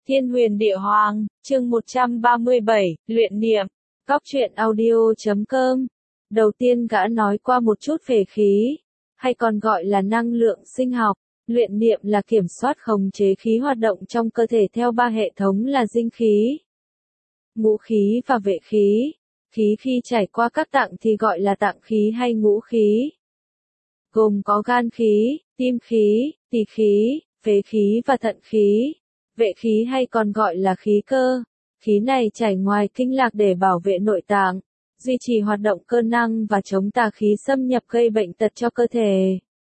Thiên Huyền Địa Hoàng, chương 137, luyện niệm. Cóc truyện audio.com. Đầu tiên gã nói qua một chút về khí, hay còn gọi là năng lượng sinh học. Luyện niệm là kiểm soát khống chế khí hoạt động trong cơ thể theo ba hệ thống là dinh khí, ngũ khí và vệ khí. Khí khi trải qua các tạng thì gọi là tạng khí hay ngũ khí. Gồm có gan khí, tim khí, tỳ khí, phế khí và thận khí. Vệ khí hay còn gọi là khí cơ. Khí này chảy ngoài kinh lạc để bảo vệ nội tạng, duy trì hoạt động cơ năng và chống tà khí xâm nhập gây bệnh tật cho cơ thể.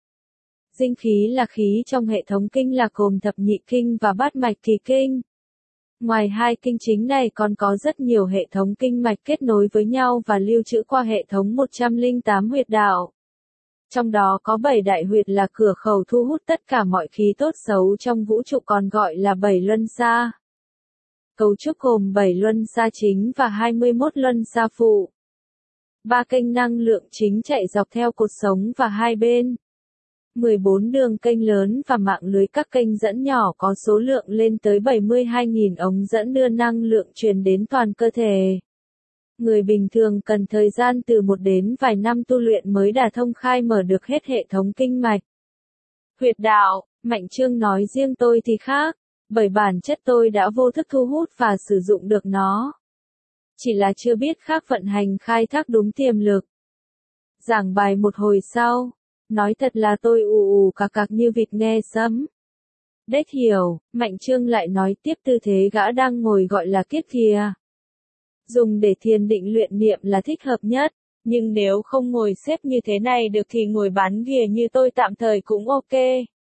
Dinh khí là khí trong hệ thống kinh lạc gồm thập nhị kinh và bát mạch kỳ kinh. Ngoài hai kinh chính này còn có rất nhiều hệ thống kinh mạch kết nối với nhau và lưu trữ qua hệ thống 108 huyệt đạo. Trong đó có 7 đại huyệt là cửa khẩu thu hút tất cả mọi khí tốt xấu trong vũ trụ còn gọi là 7 luân xa. Cấu trúc gồm 7 luân xa chính và 21 luân xa phụ. 3 kênh năng lượng chính chạy dọc theo cột sống và hai bên. 14 đường kênh lớn và mạng lưới các kênh dẫn nhỏ có số lượng lên tới 72.000 ống dẫn đưa năng lượng truyền đến toàn cơ thể. Người bình thường cần thời gian từ 1 đến vài năm tu luyện mới đả thông khai mở được hết hệ thống kinh mạch. Huyệt đạo, Mạnh Trương nói riêng tôi thì khác, bởi bản chất tôi đã vô thức thu hút và sử dụng được nó. Chỉ là chưa biết khác vận hành khai thác đúng tiềm lực. Giảng bài một hồi sau, nói thật là tôi ù cạc như vịt nghe sấm. Đếch hiểu, Mạnh Trương lại nói tiếp tư thế gã đang ngồi gọi là kiết thìa. Dùng để thiền định luyện niệm là thích hợp nhất, nhưng nếu không ngồi xếp như thế này được thì ngồi bán ghìa như tôi tạm thời cũng ok.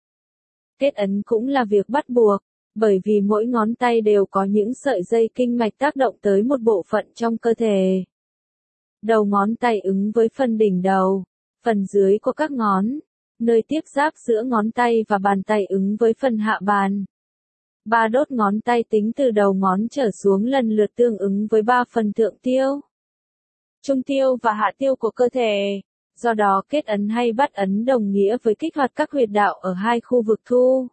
Kết ấn cũng là việc bắt buộc, bởi vì mỗi ngón tay đều có những sợi dây kinh mạch tác động tới một bộ phận trong cơ thể. Đầu ngón tay ứng với phần đỉnh đầu, phần dưới của các ngón, nơi tiếp giáp giữa ngón tay và bàn tay ứng với phần hạ bàn. 3 đốt ngón tay tính từ đầu ngón trở xuống lần lượt tương ứng với 3 phần thượng tiêu, trung tiêu và hạ tiêu của cơ thể. Do đó kết ấn hay bắt ấn đồng nghĩa với kích hoạt các huyệt đạo ở hai khu vực thu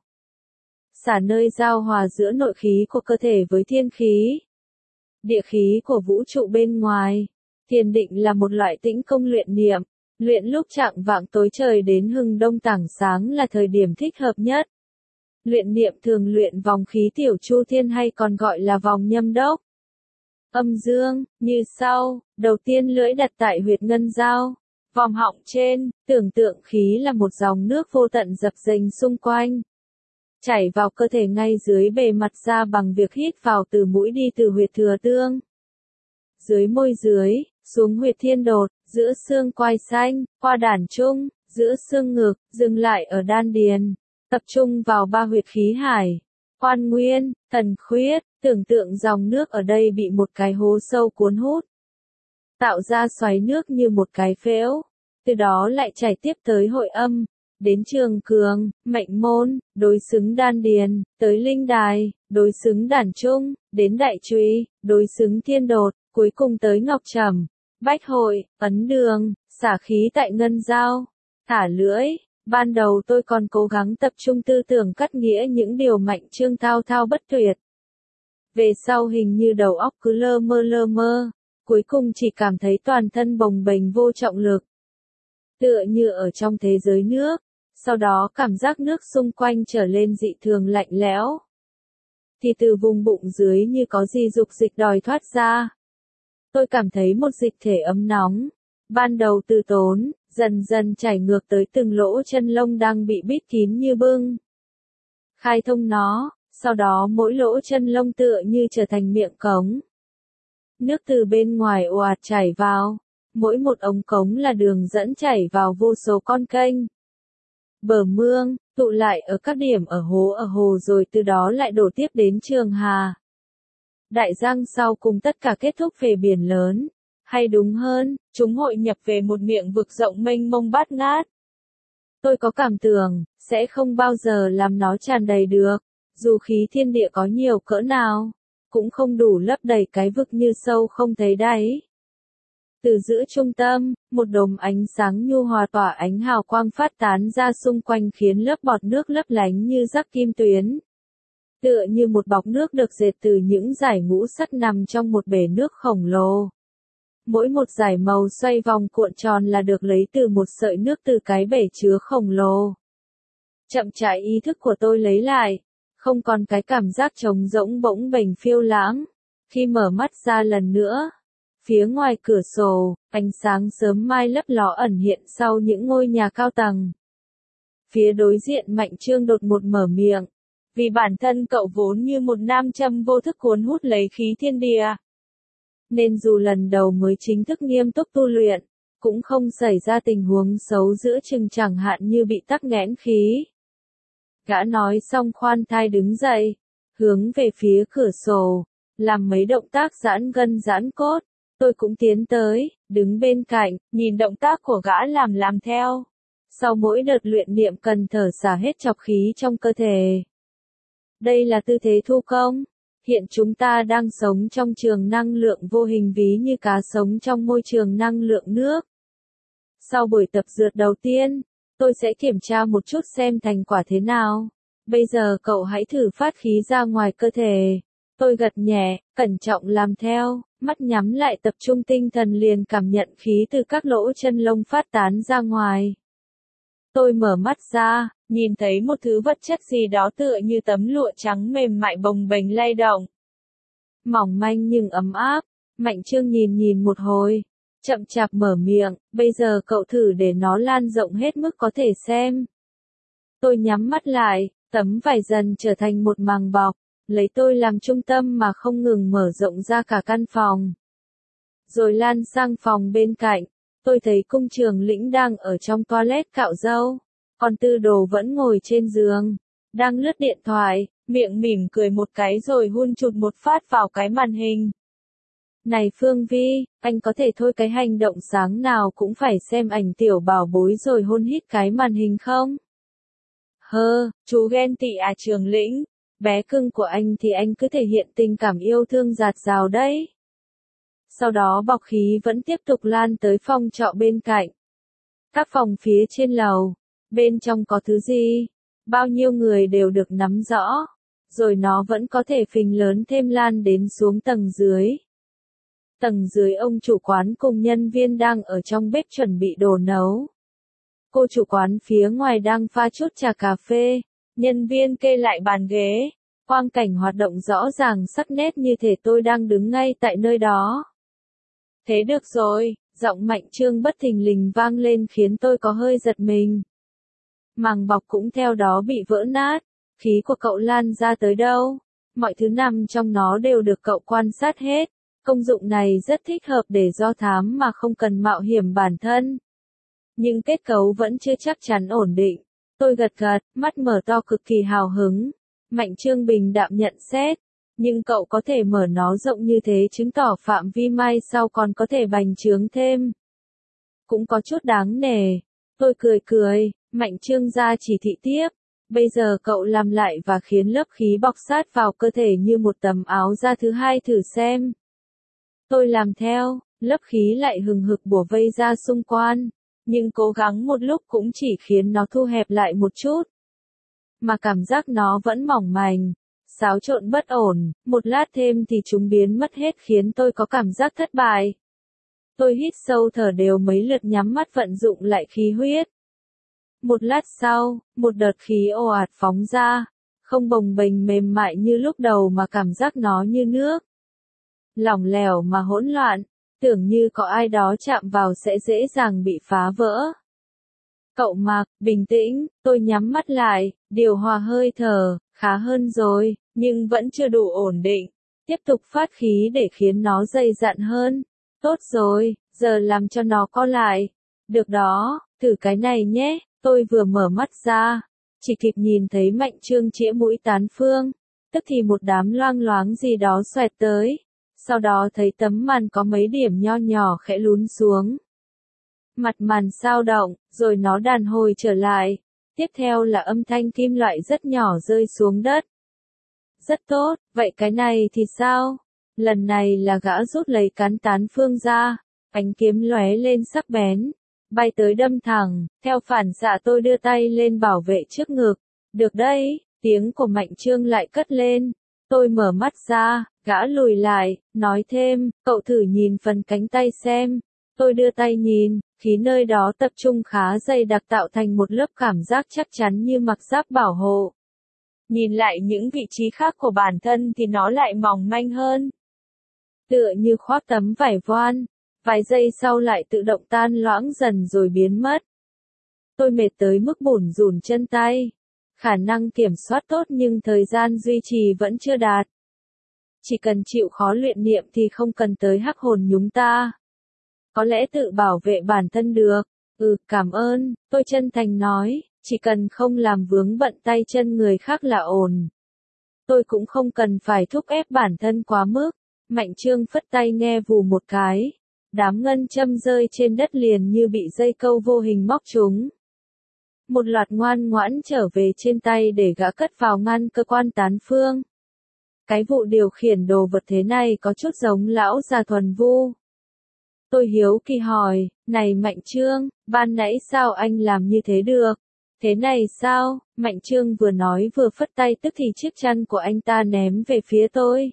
xả nơi giao hòa giữa nội khí của cơ thể với thiên khí, địa khí của vũ trụ bên ngoài. Thiền định là một loại tĩnh công luyện niệm, luyện lúc chạng vạng tối trời đến hừng đông tảng sáng là thời điểm thích hợp nhất. Luyện niệm thường luyện vòng khí tiểu chu thiên hay còn gọi là vòng nhâm đốc. Âm dương, như sau, đầu tiên lưỡi đặt tại huyệt ngân giao, vòng họng trên, tưởng tượng khí là một dòng nước vô tận dập dềnh xung quanh. Chảy vào cơ thể ngay dưới bề mặt da bằng việc hít vào từ mũi đi từ huyệt thừa tương. Dưới môi dưới, xuống huyệt thiên đột, giữa xương quai xanh, qua đản trung, giữa xương ngực, dừng lại ở đan điền. Tập trung vào 3 huyệt khí hải, quan nguyên, thần khuyết, tưởng tượng dòng nước ở đây bị một cái hố sâu cuốn hút, tạo ra xoáy nước như một cái phễu, từ đó lại chảy tiếp tới hội âm, đến trường cường, mệnh môn, đối xứng đan điền, tới linh đài, đối xứng đản trung, đến đại trùy, đối xứng thiên đột, cuối cùng tới ngọc trầm, bách hội, ấn đường, xả khí tại ngân giao, thả lưỡi. Ban đầu tôi còn cố gắng tập trung tư tưởng cắt nghĩa những điều Mạnh Trương thao thao bất tuyệt. Về sau hình như đầu óc cứ lơ mơ, cuối cùng chỉ cảm thấy toàn thân bồng bềnh vô trọng lực. Tựa như ở trong thế giới nước, sau đó cảm giác nước xung quanh trở lên dị thường lạnh lẽo. Thì từ vùng bụng dưới như có gì dục dịch đòi thoát ra. Tôi cảm thấy một dịch thể ấm nóng, ban đầu từ tốn, dần dần chảy ngược tới từng lỗ chân lông đang bị bít kín như bưng. Khai thông nó, sau đó mỗi lỗ chân lông tựa như trở thành miệng cống. Nước từ bên ngoài ồ ạt chảy vào, mỗi một ống cống là đường dẫn chảy vào vô số con kênh. Bờ mương, tụ lại ở các điểm ở hồ rồi từ đó lại đổ tiếp đến Trường Hà. Đại giang sau cùng tất cả kết thúc về biển lớn. Hay đúng hơn, chúng hội nhập về một miệng vực rộng mênh mông bát ngát. Tôi có cảm tưởng, sẽ không bao giờ làm nó tràn đầy được, dù khí thiên địa có nhiều cỡ nào, cũng không đủ lấp đầy cái vực như sâu không thấy đáy. Từ giữa trung tâm, một đốm ánh sáng nhu hòa tỏa ánh hào quang phát tán ra xung quanh khiến lớp bọt nước lấp lánh như rắc kim tuyến. tựa như một bọc nước được dệt từ những dải ngũ sắc nằm trong một bể nước khổng lồ. Mỗi một dải màu xoay vòng cuộn tròn là được lấy từ một sợi nước từ cái bể chứa khổng lồ. Chậm rãi ý thức của tôi lấy lại, không còn cái cảm giác trống rỗng bỗng bềnh phiêu lãng. Khi mở mắt ra lần nữa, phía ngoài cửa sổ, ánh sáng sớm mai lấp ló ẩn hiện sau những ngôi nhà cao tầng. Phía đối diện Mạnh Trương đột ngột mở miệng, vì bản thân cậu vốn như một nam châm vô thức cuốn hút lấy khí thiên địa. Nên dù lần đầu mới chính thức nghiêm túc tu luyện, cũng không xảy ra tình huống xấu giữa chừng chẳng hạn như bị tắc nghẽn khí. Gã nói xong khoan thai đứng dậy, hướng về phía cửa sổ, làm mấy động tác giãn gân giãn cốt. Tôi cũng tiến tới, đứng bên cạnh, nhìn động tác của gã làm theo. Sau mỗi đợt luyện niệm cần thở xả hết trọc khí trong cơ thể. Đây là tư thế thu công. Hiện chúng ta đang sống trong trường năng lượng vô hình ví như cá sống trong môi trường năng lượng nước. Sau buổi tập dượt đầu tiên, tôi sẽ kiểm tra một chút xem thành quả thế nào. Bây giờ cậu hãy thử phát khí ra ngoài cơ thể. Tôi gật nhẹ, cẩn trọng làm theo, mắt nhắm lại tập trung tinh thần liền cảm nhận khí từ các lỗ chân lông phát tán ra ngoài. Tôi mở mắt ra, nhìn thấy một thứ vật chất gì đó tựa như tấm lụa trắng mềm mại bồng bềnh lay động. Mỏng manh nhưng ấm áp, Mạnh Trương nhìn một hồi, chậm chạp mở miệng, bây giờ cậu thử để nó lan rộng hết mức có thể xem. Tôi nhắm mắt lại, tấm vải dần trở thành một màng bọc, lấy tôi làm trung tâm mà không ngừng mở rộng ra cả căn phòng. Rồi lan sang phòng bên cạnh, tôi thấy Cung Trường Lĩnh đang ở trong toilet cạo râu, còn Tư Đồ vẫn ngồi trên giường, đang lướt điện thoại, miệng mỉm cười một cái rồi hun chụt một phát vào cái màn hình. Này Phương Vi, anh có thể thôi cái hành động sáng nào cũng phải xem ảnh tiểu bảo bối rồi hôn hít cái màn hình không? Chú ghen tị à Trường Lĩnh, bé cưng của anh thì anh cứ thể hiện tình cảm yêu thương dạt dào đấy. Sau đó bọc khí vẫn tiếp tục lan tới phòng trọ bên cạnh. Các phòng phía trên lầu, bên trong có thứ gì, bao nhiêu người đều được nắm rõ, rồi nó vẫn có thể phình lớn thêm lan đến xuống tầng dưới. Tầng dưới ông chủ quán cùng nhân viên đang ở trong bếp chuẩn bị đồ nấu. Cô chủ quán phía ngoài đang pha chút trà cà phê, nhân viên kê lại bàn ghế, quang cảnh hoạt động rõ ràng sắc nét như thể tôi đang đứng ngay tại nơi đó. Thế được rồi, giọng Mạnh Trương bất thình lình vang lên khiến tôi có hơi giật mình. Màng bọc cũng theo đó bị vỡ nát, khí của cậu lan ra tới đâu, mọi thứ nằm trong nó đều được cậu quan sát hết. Công dụng này rất thích hợp để do thám mà không cần mạo hiểm bản thân. Nhưng kết cấu vẫn chưa chắc chắn ổn định. Tôi gật gật, mắt mở to cực kỳ hào hứng. Mạnh Trương bình đạm nhận xét. Nhưng cậu có thể mở nó rộng như thế chứng tỏ phạm vi mai sau còn có thể bành trướng thêm. Cũng có chút đáng nể. Tôi cười, Mạnh Trương ra chỉ thị tiếp. Bây giờ cậu làm lại và khiến lớp khí bọc sát vào cơ thể như một tấm áo da thứ hai thử xem. Tôi làm theo, lớp khí lại hừng hực bủa vây ra xung quanh, nhưng cố gắng một lúc cũng chỉ khiến nó thu hẹp lại một chút. Mà cảm giác nó vẫn mỏng manh, xáo trộn bất ổn, một lát thêm thì chúng biến mất hết khiến tôi có cảm giác thất bại. Tôi hít sâu thở đều mấy lượt nhắm mắt vận dụng lại khí huyết. Một lát sau, một đợt khí ồ ạt phóng ra, không bồng bềnh mềm mại như lúc đầu mà cảm giác nó như nước. Lỏng lẻo mà hỗn loạn, tưởng như có ai đó chạm vào sẽ dễ dàng bị phá vỡ. Cậu Mạc, bình tĩnh, tôi nhắm mắt lại, điều hòa hơi thở, khá hơn rồi, nhưng vẫn chưa đủ ổn định. Tiếp tục phát khí để khiến nó dày dặn hơn. Tốt rồi, giờ làm cho nó co lại. Được đó, thử cái này nhé, tôi vừa mở mắt ra, chỉ kịp nhìn thấy Mạnh Trương chĩa mũi tán phương, tức thì một đám loang loáng gì đó xoẹt tới. Sau đó thấy tấm màn có mấy điểm nho nhỏ khẽ lún xuống. Mặt màn sao động, rồi nó đàn hồi trở lại. Tiếp theo là âm thanh kim loại rất nhỏ rơi xuống đất. Rất tốt, vậy cái này thì sao? Lần này là gã rút lấy cán tán phương ra, ánh kiếm lóe lên sắc bén, bay tới đâm thẳng, theo phản xạ tôi đưa tay lên bảo vệ trước ngực. Được đấy, Tiếng của Mạnh Trương lại cất lên. Tôi mở mắt ra, gã lùi lại, nói thêm, cậu thử nhìn phần cánh tay xem. Tôi đưa tay nhìn, khí nơi đó tập trung khá dày đặc tạo thành một lớp cảm giác chắc chắn như mặc giáp bảo hộ. Nhìn lại những vị trí khác của bản thân thì nó lại mỏng manh hơn. Tựa như khoác tấm vải voan, vài giây sau lại tự động tan loãng dần rồi biến mất. Tôi mệt tới mức bủn rủn chân tay. Khả năng kiểm soát tốt nhưng thời gian duy trì vẫn chưa đạt. Chỉ cần chịu khó luyện niệm thì không cần tới hắc hồn nhúng ta. Có lẽ tự bảo vệ bản thân được. Cảm ơn, tôi chân thành nói, chỉ cần không làm vướng bận tay chân người khác là ổn. Tôi cũng không cần phải thúc ép bản thân quá mức. Mạnh Trương phất tay nghe vù một cái. Đám ngân châm rơi trên đất liền như bị dây câu vô hình móc chúng. Một loạt ngoan ngoãn trở về trên tay để gã cất vào ngăn cơ quan tán phương. Cái vụ điều khiển đồ vật thế này có chút giống lão già thuần vu. Tôi hiếu kỳ hỏi, này Mạnh Trương, ban nãy sao anh làm như thế được? Thế này sao? Mạnh Trương vừa nói vừa phất tay tức thì chiếc chăn của anh ta ném về phía tôi.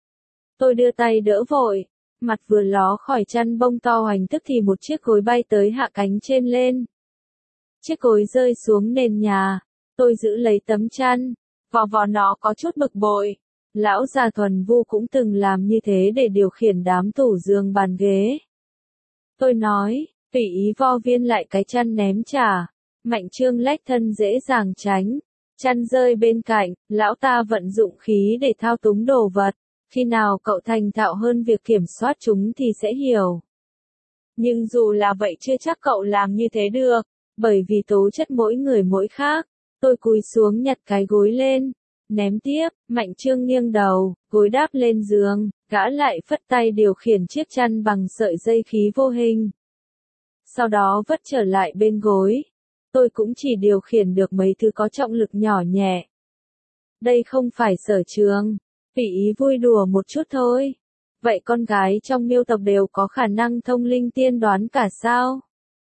Tôi đưa tay đỡ vội, mặt vừa ló khỏi chăn bông to hoành tức thì một chiếc gối bay tới hạ cánh trên lên. Chiếc gối rơi xuống nền nhà, tôi giữ lấy tấm chăn, vò vò nó có chút bực bội. Lão già thuần vu cũng từng làm như thế để điều khiển đám tủ giường bàn ghế. Tôi nói, tùy ý vo viên lại cái chăn ném trả. Mạnh Trương lách thân dễ dàng tránh. Chăn rơi bên cạnh, lão ta vận dụng khí để thao túng đồ vật. Khi nào cậu thành thạo hơn việc kiểm soát chúng thì sẽ hiểu. Nhưng dù là vậy chưa chắc cậu làm như thế được. Bởi vì tố chất mỗi người mỗi khác. Tôi cúi xuống nhặt cái gối lên. Ném tiếp, Mạnh Trương nghiêng đầu, gối đáp lên giường, gã lại phất tay điều khiển chiếc chăn bằng sợi dây khí vô hình. Sau đó vất trở lại bên gối. Tôi cũng chỉ điều khiển được mấy thứ có trọng lực nhỏ nhẹ. Đây không phải sở trường, tùy ý vui đùa một chút thôi. Vậy con gái trong miêu tộc đều có khả năng thông linh tiên đoán cả sao?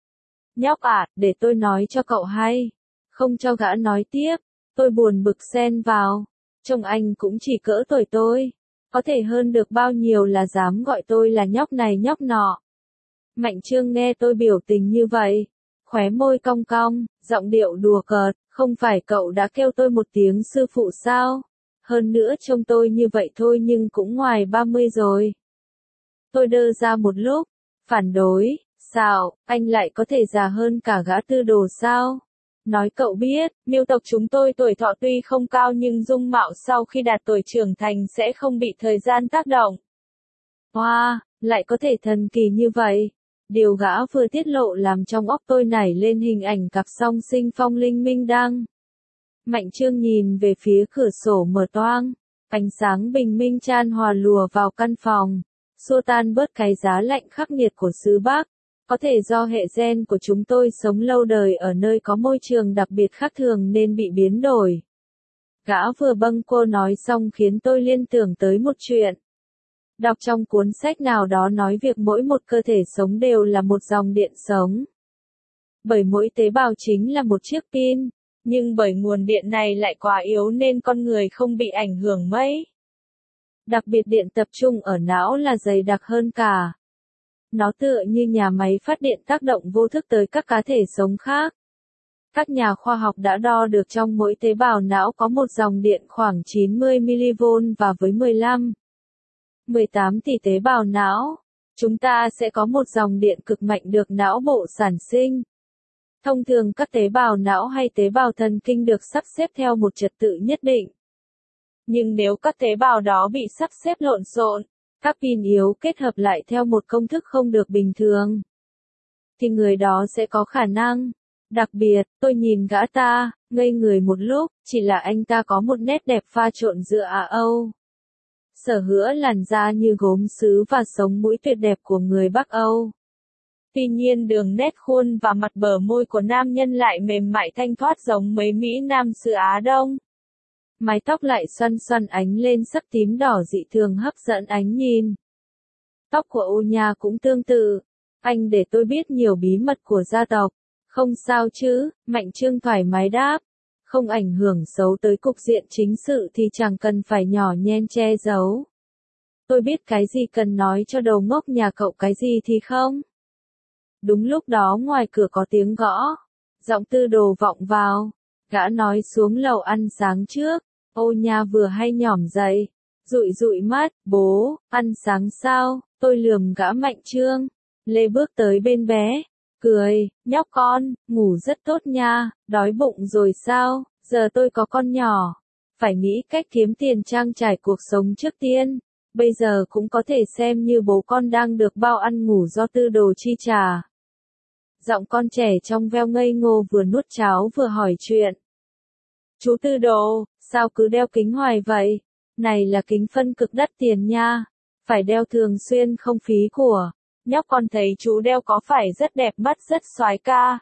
Nhóc ạ, để tôi nói cho cậu hay. Không cho gã nói tiếp. Tôi buồn bực xen vào. Trông anh cũng chỉ cỡ tuổi tôi. Có thể hơn được bao nhiêu là dám gọi tôi là nhóc này nhóc nọ. Mạnh Trương nghe tôi biểu tình như vậy. Khóe môi cong cong, giọng điệu đùa cợt. Không phải cậu đã kêu tôi một tiếng sư phụ sao? Hơn nữa trông tôi như vậy thôi nhưng cũng ngoài 30 rồi. Tôi đơ ra một lúc. Phản đối. Sao, anh lại có thể già hơn cả gã tư đồ sao? Nói cậu biết, miêu tộc chúng tôi tuổi thọ tuy không cao nhưng dung mạo sau khi đạt tuổi trưởng thành sẽ không bị thời gian tác động. Wow, lại có thể thần kỳ như vậy. Điều gã vừa tiết lộ làm trong óc tôi nảy lên hình ảnh cặp song sinh phong linh minh đăng. Mạnh Trương nhìn về phía cửa sổ mở toang. Ánh sáng bình minh chan hòa lùa vào căn phòng. Xua tan bớt cái giá lạnh khắc nghiệt của xứ Bắc. Có thể do hệ gen của chúng tôi sống lâu đời ở nơi có môi trường đặc biệt khác thường nên bị biến đổi. Gã vừa bâng quơ nói xong khiến tôi liên tưởng tới một chuyện. Đọc trong cuốn sách nào đó nói việc mỗi một cơ thể sống đều là một dòng điện sống. Bởi mỗi tế bào chính là một chiếc pin, nhưng bởi nguồn điện này lại quá yếu nên con người không bị ảnh hưởng mấy. Đặc biệt điện tập trung ở não là dày đặc hơn cả. Nó tựa như nhà máy phát điện tác động vô thức tới các cá thể sống khác. Các nhà khoa học đã đo được trong mỗi tế bào não có một dòng điện khoảng 90 mV và với 18 tỷ tế bào não, chúng ta sẽ có một dòng điện cực mạnh được não bộ sản sinh. Thông thường các tế bào não hay tế bào thần kinh được sắp xếp theo một trật tự nhất định. Nhưng nếu các tế bào đó bị sắp xếp lộn xộn, các pin yếu kết hợp lại theo một công thức không được bình thường, thì người đó sẽ có khả năng. Đặc biệt, tôi nhìn gã ta, ngây người một lúc, chỉ là anh ta có một nét đẹp pha trộn giữa Á Âu. Sở hữu làn da như gốm sứ và sống mũi tuyệt đẹp của người Bắc Âu. Tuy nhiên đường nét khuôn và mặt bờ môi của nam nhân lại mềm mại thanh thoát giống mấy Mỹ Nam xứ Á Đông. Mái tóc lại xoăn xoăn ánh lên sắc tím đỏ dị thường hấp dẫn ánh nhìn. Tóc của Onya cũng tương tự. Anh để tôi biết nhiều bí mật của gia tộc. Không sao chứ, Mạnh Trương thoải mái đáp. không ảnh hưởng xấu tới cục diện chính sự thì chẳng cần phải nhỏ nhen che giấu. Tôi biết cái gì cần nói cho đầu ngốc nhà cậu cái gì thì không. Đúng lúc đó ngoài cửa có tiếng gõ. Giọng Tư Đồ vọng vào. Gã nói xuống lầu ăn sáng trước. Ô Nha vừa hay nhỏm dậy. Dụi dụi mắt, bố, ăn sáng sao? Tôi lườm gã mạnh trương. Lê bước tới bên bé. Cười, nhóc con, ngủ rất tốt nha, đói bụng rồi sao? Giờ tôi có con nhỏ. Phải nghĩ cách kiếm tiền trang trải cuộc sống trước tiên. Bây giờ cũng có thể xem như bố con đang được bao ăn ngủ do Tư Đồ chi trả. Giọng con trẻ trong veo ngây ngô vừa nuốt cháo vừa hỏi chuyện. Chú Tư Đồ, sao cứ đeo kính hoài vậy? Này là kính phân cực đắt tiền nha. Phải đeo thường xuyên không phí của. Nhóc con thấy chú đeo có phải rất đẹp mắt rất soái ca.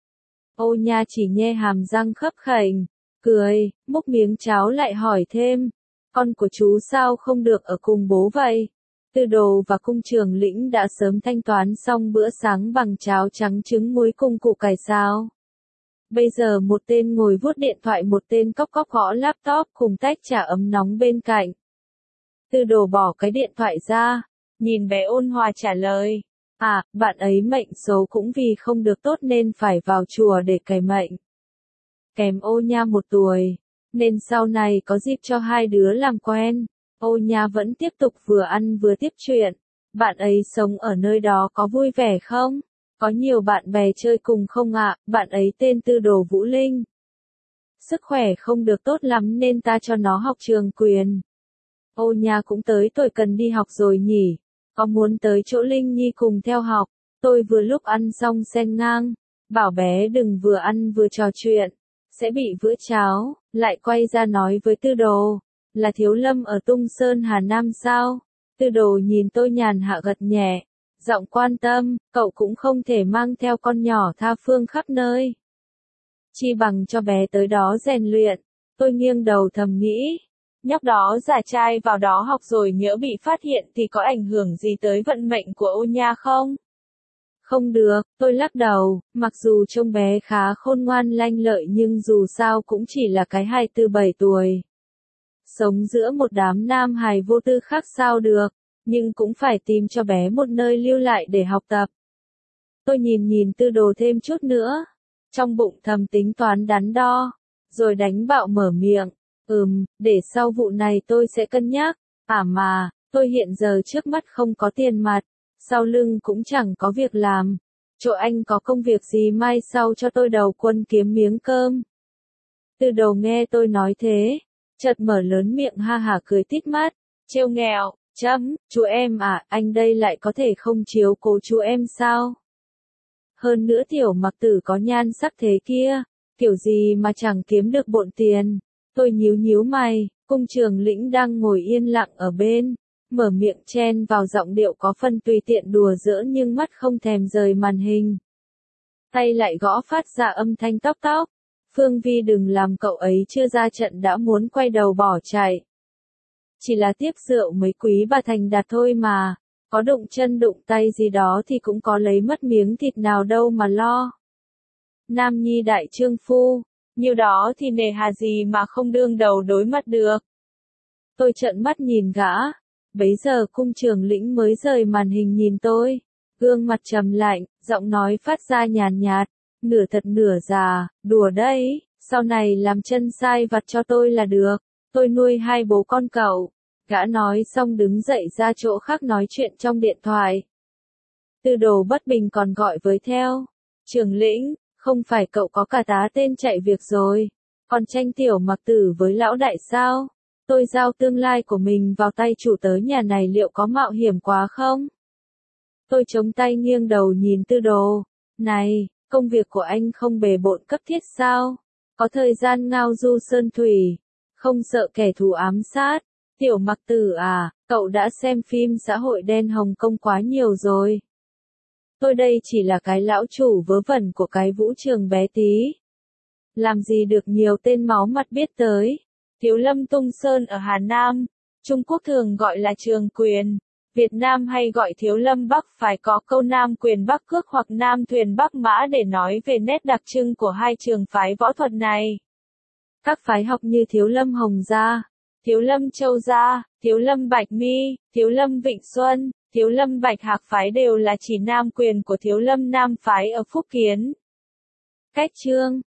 Ô Nha chỉ nhe hàm răng khấp khểnh, cười, múc miếng cháo lại hỏi thêm. Con của chú sao không được ở cùng bố vậy? Tư Đồ và cung trường lĩnh đã sớm thanh toán xong bữa sáng bằng cháo trắng trứng muối cùng củ cải xào. Bây giờ một tên ngồi vuốt điện thoại, một tên cóc cóc gõ laptop cùng tách trà ấm nóng bên cạnh. Tư Đồ bỏ cái điện thoại ra, nhìn bé ôn hòa trả lời. À, bạn ấy mệnh số cũng vì không được tốt nên phải vào chùa để cày mệnh. Kèm Ô Nha 1 tuổi, nên sau này có dịp cho hai đứa làm quen. Ô Nha vẫn tiếp tục vừa ăn vừa tiếp chuyện. Bạn ấy sống ở nơi đó có vui vẻ không? Có nhiều bạn bè chơi cùng không ạ? Bạn ấy tên Tư Đồ Vũ Linh. Sức khỏe không được tốt lắm nên ta cho nó học trường quyền. Ô Nha cũng tới tuổi cần đi học rồi nhỉ? Có muốn tới chỗ Linh Nhi cùng theo học? Tôi vừa lúc ăn xong xen ngang. Bảo bé đừng vừa ăn vừa trò chuyện. Sẽ bị vữa cháo. Lại quay ra nói với Tư Đồ. Là Thiếu Lâm ở Tung Sơn Hà Nam sao? Tư Đồ nhìn tôi nhàn hạ gật nhẹ. Giọng quan tâm, cậu cũng không thể mang theo con nhỏ tha phương khắp nơi. Chi bằng cho bé tới đó rèn luyện. Tôi nghiêng đầu thầm nghĩ. Nhóc đó giả trai vào đó học rồi nhỡ bị phát hiện thì có ảnh hưởng gì tới vận mệnh của Ô Nha không? Không được, tôi lắc đầu, mặc dù trông bé khá khôn ngoan lanh lợi nhưng dù sao cũng chỉ là cái hài từ 7 tuổi. Sống giữa một đám nam hài vô tư khác sao được, nhưng cũng phải tìm cho bé một nơi lưu lại để học tập. Tôi nhìn Tư Đồ thêm chút nữa, trong bụng thầm tính toán đắn đo, rồi đánh bạo mở miệng. Để sau vụ này tôi sẽ cân nhắc. Mà, tôi hiện giờ trước mắt không có tiền mặt, sau lưng cũng chẳng có việc làm. Chỗ anh có công việc gì mai sau cho tôi đầu quân kiếm miếng cơm. Tư Đồ nghe tôi nói thế, chợt mở lớn miệng ha hả cười tít mắt, trêu nghẹo, chú em à, anh đây lại có thể không chiếu cố chú em sao? Hơn nữa Tiểu Mặc Tử có nhan sắc thế kia, kiểu gì mà chẳng kiếm được bộn tiền. Tôi nhíu mày, cung trường lĩnh đang ngồi yên lặng ở bên, mở miệng chen vào giọng điệu có phần tùy tiện đùa giỡn nhưng mắt không thèm rời màn hình. Tay lại gõ phát ra âm thanh tóc tóc. Phương Vi đừng làm cậu ấy chưa ra trận đã muốn quay đầu bỏ chạy. Chỉ là tiếp rượu mấy quý bà thành đạt thôi mà, có đụng chân đụng tay gì đó thì cũng có lấy mất miếng thịt nào đâu mà lo. Nam Nhi đại trương phu. Nhiều đó thì nề hà gì mà không đương đầu đối mặt được. Tôi trợn mắt nhìn gã. Bấy giờ cung trường lĩnh mới rời màn hình nhìn tôi. Gương mặt trầm lạnh, giọng nói phát ra nhàn nhạt. Nửa thật nửa giả, đùa đấy, sau này làm chân sai vặt cho tôi là được. Tôi nuôi hai bố con cậu. Gã nói xong đứng dậy ra chỗ khác nói chuyện trong điện thoại. Tư Đồ bất bình còn gọi với theo. Trường lĩnh. Không phải cậu có cả tá tên chạy việc rồi, còn tranh Tiểu Mặc Tử với lão đại sao? Tôi giao tương lai của mình vào tay chủ tớ nhà này liệu có mạo hiểm quá không? Tôi chống tay nghiêng đầu nhìn Tư Đồ. Này, công việc của anh không bề bộn cấp thiết sao? Có thời gian ngao du sơn thủy, không sợ kẻ thù ám sát. Tiểu Mặc Tử à, cậu đã xem phim xã hội đen Hồng Kông quá nhiều rồi. Tôi đây chỉ là cái lão chủ vớ vẩn của cái vũ trường bé tí. Làm gì được nhiều tên máu mặt biết tới. Thiếu Lâm Tung Sơn ở Hà Nam, Trung Quốc thường gọi là trường quyền. Việt Nam hay gọi Thiếu Lâm Bắc, phải có câu Nam quyền Bắc cước hoặc Nam thuyền Bắc mã để nói về nét đặc trưng của hai trường phái võ thuật này. Các phái học như Thiếu Lâm Hồng Gia, Thiếu Lâm Châu Gia, Thiếu Lâm Bạch Mi, Thiếu Lâm Vịnh Xuân, Thiếu Lâm Bạch Hạc phái đều là chỉ nam quyền của Thiếu Lâm Nam phái ở Phúc Kiến. Cách chương